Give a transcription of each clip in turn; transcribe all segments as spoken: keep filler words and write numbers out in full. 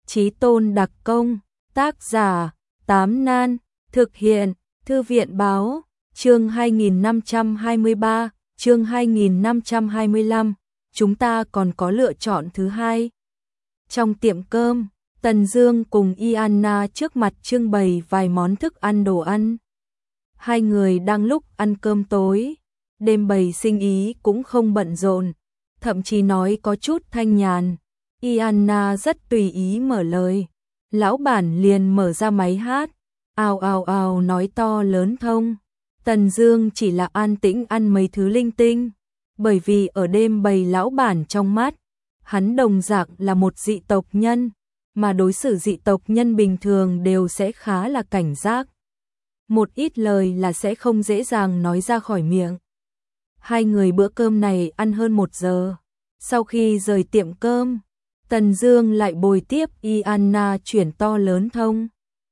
Chí Tôn đặc công, tác giả, Tám Nan, thực hiện, Thư viện báo, chương hai nghìn năm trăm hai mươi ba, chương hai nghìn năm trăm hai mươi lăm, chúng ta còn có lựa chọn thứ hai. Trong tiệm cơm, Tần Dương cùng Iana trước mặt trưng bày vài món thức ăn đồ ăn. Hai người đang lúc ăn cơm tối, đêm bày sinh ý cũng không bận rộn, thậm chí nói có chút thanh nhàn. Iana rất tùy ý mở lời, lão bản liền mở ra máy hát, ào ào ào nói to lớn thông. Tần Dương chỉ là an tĩnh ăn mấy thứ linh tinh, bởi vì ở đêm bày lão bản trong mắt, hắn đồng dạng là một dị tộc nhân, mà đối xử dị tộc nhân bình thường đều sẽ khá là cảnh giác. Một ít lời là sẽ không dễ dàng nói ra khỏi miệng. Hai người bữa cơm này ăn hơn một giờ. Sau khi rời tiệm cơm, Tần Dương lại bồi tiếp Iana chuyển to lớn thông.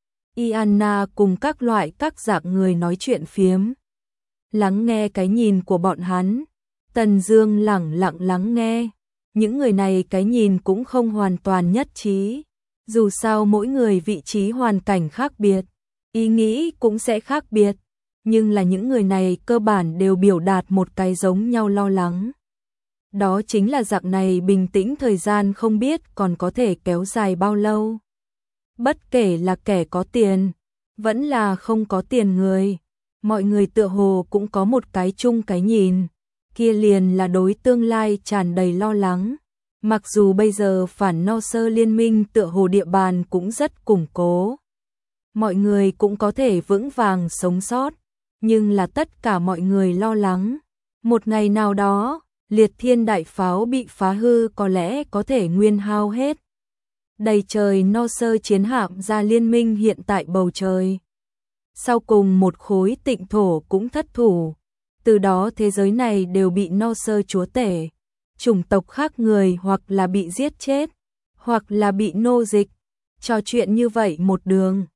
Iana cùng các loại các dạng người nói chuyện phiếm. Lắng nghe cái nhìn của bọn hắn, Tần Dương lẳng lặng lắng nghe. Những người này cái nhìn cũng không hoàn toàn nhất trí. Dù sao mỗi người vị trí hoàn cảnh khác biệt, ý nghĩ cũng sẽ khác biệt, nhưng là những người này cơ bản đều biểu đạt một cái giống nhau lo lắng. Đó chính là dạng này bình tĩnh thời gian không biết còn có thể kéo dài bao lâu. Bất kể là kẻ có tiền, vẫn là không có tiền người, mọi người tựa hồ cũng có một cái chung cái nhìn, kia liền là đối tương lai tràn đầy lo lắng. Mặc dù bây giờ phản no sơ liên minh tựa hồ địa bàn cũng rất củng cố, mọi người cũng có thể vững vàng sống sót, nhưng là tất cả mọi người lo lắng. Một ngày nào đó, liệt thiên đại pháo bị phá hư có lẽ có thể nguyên hao hết. Đầy trời no sơ chiến hạm ra liên minh hiện tại bầu trời. Sau cùng một khối tịnh thổ cũng thất thủ. Từ đó thế giới này đều bị no sơ chúa tể. Chủng tộc khác người hoặc là bị giết chết, hoặc là bị nô dịch. Trò chuyện như vậy một đường,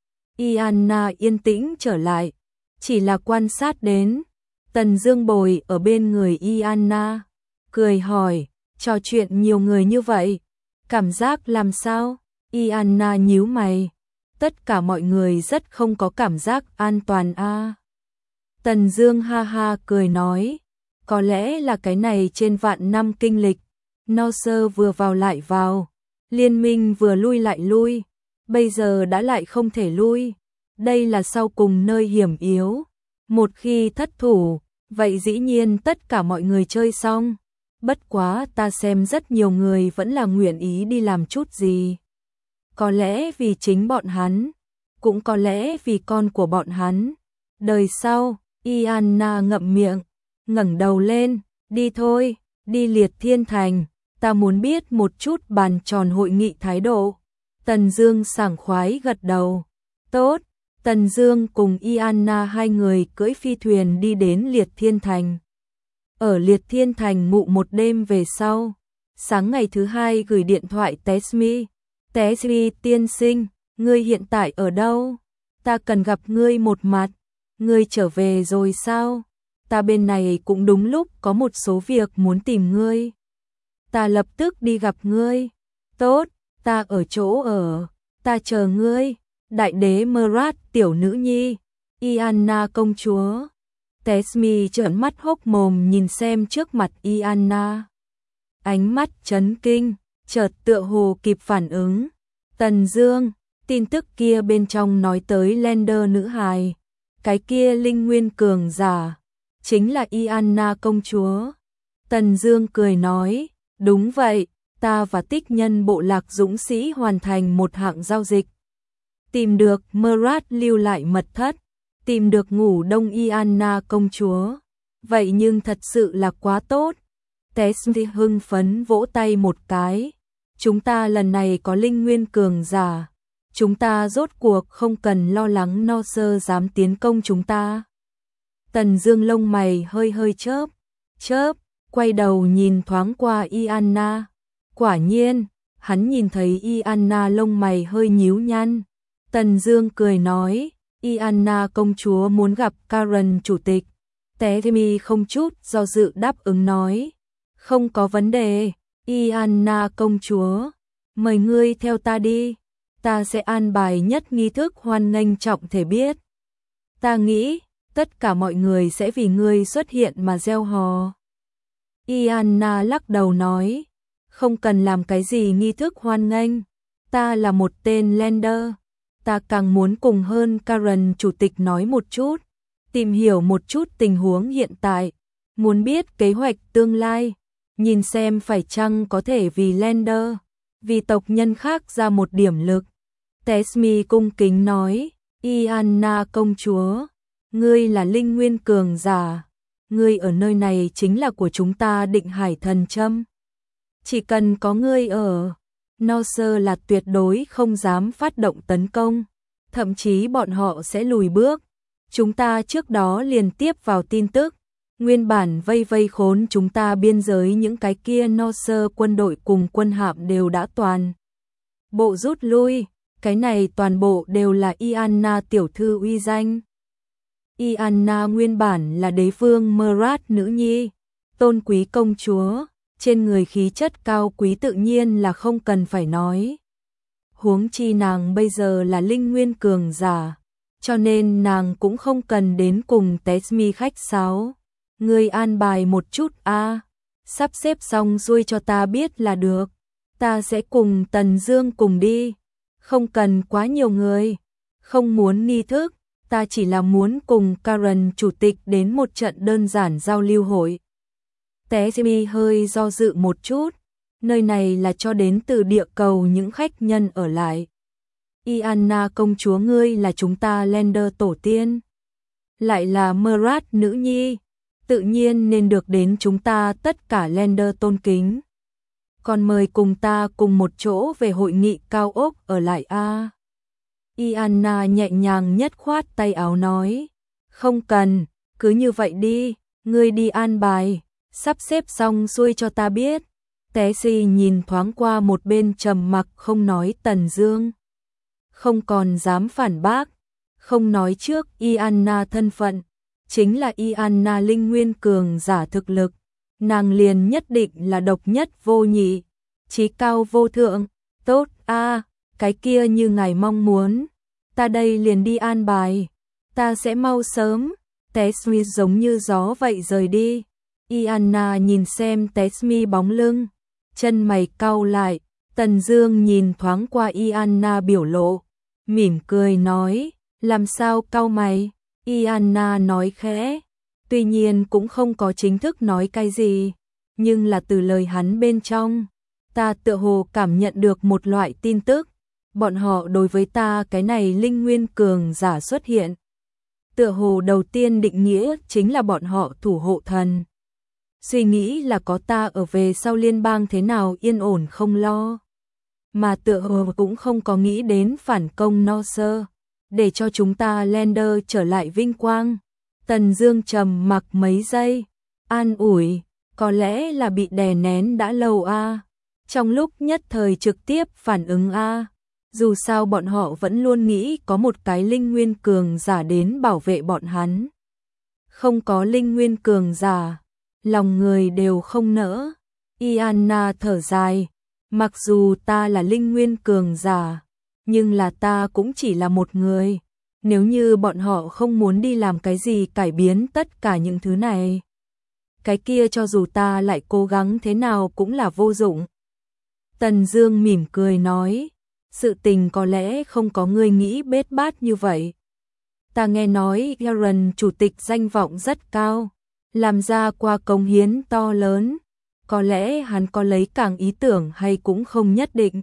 Iana yên tĩnh trở lại, chỉ là quan sát đến. Tần Dương bồi ở bên người Iana, cười hỏi, trò chuyện nhiều người như vậy, cảm giác làm sao? Iana nhíu mày, tất cả mọi người rất không có cảm giác an toàn a. À. Tần Dương ha ha cười nói, có lẽ là cái này trên vạn năm kinh lịch, no sơ vừa vào lại vào, liên minh vừa lui lại lui, bây giờ đã lại không thể lui, đây là sau cùng nơi hiểm yếu, một khi thất thủ, vậy dĩ nhiên tất cả mọi người chơi xong. Bất quá ta xem rất nhiều người vẫn là nguyện ý đi làm chút gì. Có lẽ vì chính bọn hắn, cũng có lẽ vì con của bọn hắn. Đời sau, Iana ngậm miệng, ngẩng đầu lên, đi thôi, đi Liệt Thiên Thành, ta muốn biết một chút bàn tròn hội nghị thái độ. Tần Dương sảng khoái gật đầu. Tốt, Tần Dương cùng Iana hai người cưỡi phi thuyền đi đến Liệt Thiên Thành. Ở Liệt Thiên Thành ngủ một đêm về sau, sáng ngày thứ hai gửi điện thoại Tesmi. Tesmi tiên sinh, ngươi hiện tại ở đâu? Ta cần gặp ngươi một mặt. Ngươi trở về rồi sao? Ta bên này cũng đúng lúc có một số việc muốn tìm ngươi. Ta lập tức đi gặp ngươi. Tốt, ta ở chỗ ở, ta chờ ngươi. Đại đế Murad tiểu nữ nhi, Iana công chúa. Tesmi trợn mắt hốc mồm nhìn xem trước mặt Iana. Ánh mắt chấn kinh, chợt tựa hồ kịp phản ứng. Tần Dương, tin tức kia bên trong nói tới Lender nữ hài, cái kia linh nguyên cường giả, chính là Iana công chúa. Tần Dương cười nói, đúng vậy, ta và tích nhân bộ lạc dũng sĩ hoàn thành một hạng giao dịch. Tìm được Murad lưu lại mật thất, tìm được ngủ đông Iana công chúa. Vậy nhưng thật sự là quá tốt. Tesmi hưng phấn vỗ tay một cái. Chúng ta lần này có linh nguyên cường giả. Chúng ta rốt cuộc không cần lo lắng no sơ dám tiến công chúng ta. Tần Dương lông mày hơi hơi chớp, chớp, quay đầu nhìn thoáng qua Iana. Quả nhiên, hắn nhìn thấy Iana lông mày hơi nhíu nhăn. Tần Dương cười nói, Iana công chúa muốn gặp Karen chủ tịch. Tesmi không chút do dự đáp ứng nói, không có vấn đề, Iana công chúa, mời ngươi theo ta đi. ta sẽ an bài nhất nghi thức hoan nghênh trọng thể biết. Ta nghĩ, tất cả mọi người sẽ vì ngươi xuất hiện mà reo hò. Iana lắc đầu nói, không cần làm cái gì nghi thức hoan nghênh, ta là một tên Lander, ta càng muốn cùng hơn Karen chủ tịch nói một chút, tìm hiểu một chút tình huống hiện tại, muốn biết kế hoạch tương lai, nhìn xem phải chăng có thể vì Lander, vì tộc nhân khác ra một điểm lực. Tessmi cung kính nói, Iana công chúa, ngươi là linh nguyên cường giả, ngươi ở nơi này chính là của chúng ta Định Hải Thần Châm. Chỉ cần có ngươi ở, Norse là tuyệt đối không dám phát động tấn công, thậm chí bọn họ sẽ lùi bước. Chúng ta trước đó liền tiếp vào tin tức, nguyên bản vây vây khốn chúng ta biên giới những cái kia Norse quân đội cùng quân hạm đều đã toàn bộ rút lui, cái này toàn bộ đều là Iana tiểu thư uy danh. Iana nguyên bản là đế vương Murad nữ nhi, tôn quý công chúa, trên người khí chất cao quý tự nhiên là không cần phải nói. Huống chi nàng bây giờ là linh nguyên cường giả, cho nên nàng cũng không cần đến cùng Tessmi khách sáo. Ngươi an bài một chút a, à, sắp xếp xong xuôi cho ta biết là được, ta sẽ cùng Tần Dương cùng đi, không cần quá nhiều người, không muốn nghi thức, ta chỉ là muốn cùng Karen chủ tịch đến một trận đơn giản giao lưu hội. Tessmi hơi do dự một chút, nơi này là cho đến từ địa cầu những khách nhân ở lại. Iana công chúa ngươi là chúng ta Lander tổ tiên, lại là Murad nữ nhi, tự nhiên nên được đến chúng ta tất cả Lander tôn kính. Còn mời cùng ta cùng một chỗ về hội nghị cao ốc ở lại a. À. Iana nhẹ nhàng nhất khoát tay áo nói, không cần, cứ như vậy đi, ngươi đi an bài, sắp xếp xong xuôi cho ta biết. Tessie nhìn thoáng qua một bên trầm mặc không nói Tần Dương, không còn dám phản bác, không nói trước Iana thân phận, chính là Iana linh nguyên cường giả thực lực, nàng liền nhất định là độc nhất vô nhị, chí cao vô thượng. Tốt a, à, cái kia như ngài mong muốn, ta đây liền đi an bài, ta sẽ mau sớm. Tessmi giống như gió vậy rời đi. Iana nhìn xem Tessmi bóng lưng, chân mày cau lại. Tần Dương nhìn thoáng qua Iana biểu lộ, mỉm cười nói, làm sao cau mày? Iana nói khẽ, tuy nhiên cũng không có chính thức nói cái gì, nhưng là từ lời hắn bên trong, ta tựa hồ cảm nhận được một loại tin tức, bọn họ đối với ta cái này linh nguyên cường giả xuất hiện, tựa hồ đầu tiên định nghĩa chính là bọn họ thủ hộ thần. Suy nghĩ là có ta ở về sau liên bang thế nào yên ổn không lo, mà tựa hồ cũng không có nghĩ đến phản công Norse, để cho chúng ta Lander trở lại vinh quang. Tần Dương trầm mặc mấy giây, an ủi, có lẽ là bị đè nén đã lâu a, à. Trong lúc nhất thời trực tiếp phản ứng a, à. Dù sao bọn họ vẫn luôn nghĩ có một cái linh nguyên cường giả đến bảo vệ bọn hắn. Không có linh nguyên cường giả, lòng người đều không nỡ. Iana thở dài, mặc dù ta là linh nguyên cường giả, nhưng là ta cũng chỉ là một người. Nếu như bọn họ không muốn đi làm cái gì cải biến tất cả những thứ này, cái kia cho dù ta lại cố gắng thế nào cũng là vô dụng. Tần Dương mỉm cười nói, sự tình có lẽ không có người nghĩ bết bát như vậy. Ta nghe nói Karen chủ tịch danh vọng rất cao, làm ra qua công hiến to lớn, có lẽ hắn có lấy càng ý tưởng hay cũng không nhất định.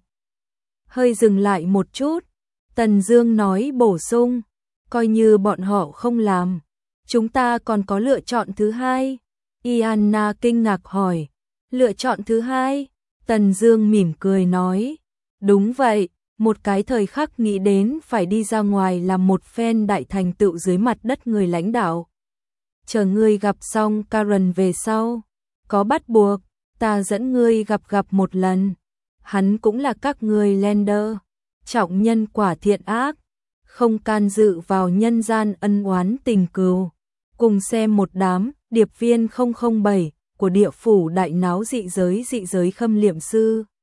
Hơi dừng lại một chút, Tần Dương nói bổ sung, coi như bọn họ không làm, chúng ta còn có lựa chọn thứ hai. Iana kinh ngạc hỏi, lựa chọn thứ hai? Tần Dương mỉm cười nói, đúng vậy, một cái thời khắc nghĩ đến phải đi ra ngoài làm một phen đại thành tựu dưới mặt đất người lãnh đạo. Chờ ngươi gặp xong Karen về sau, có bắt buộc, ta dẫn ngươi gặp gặp một lần. Hắn cũng là các ngươi Lander, trọng nhân quả thiện ác, không can dự vào nhân gian ân oán tình cừu. Cùng xem một đám điệp viên không không bảy của địa phủ đại náo dị giới dị giới khâm liệm sư.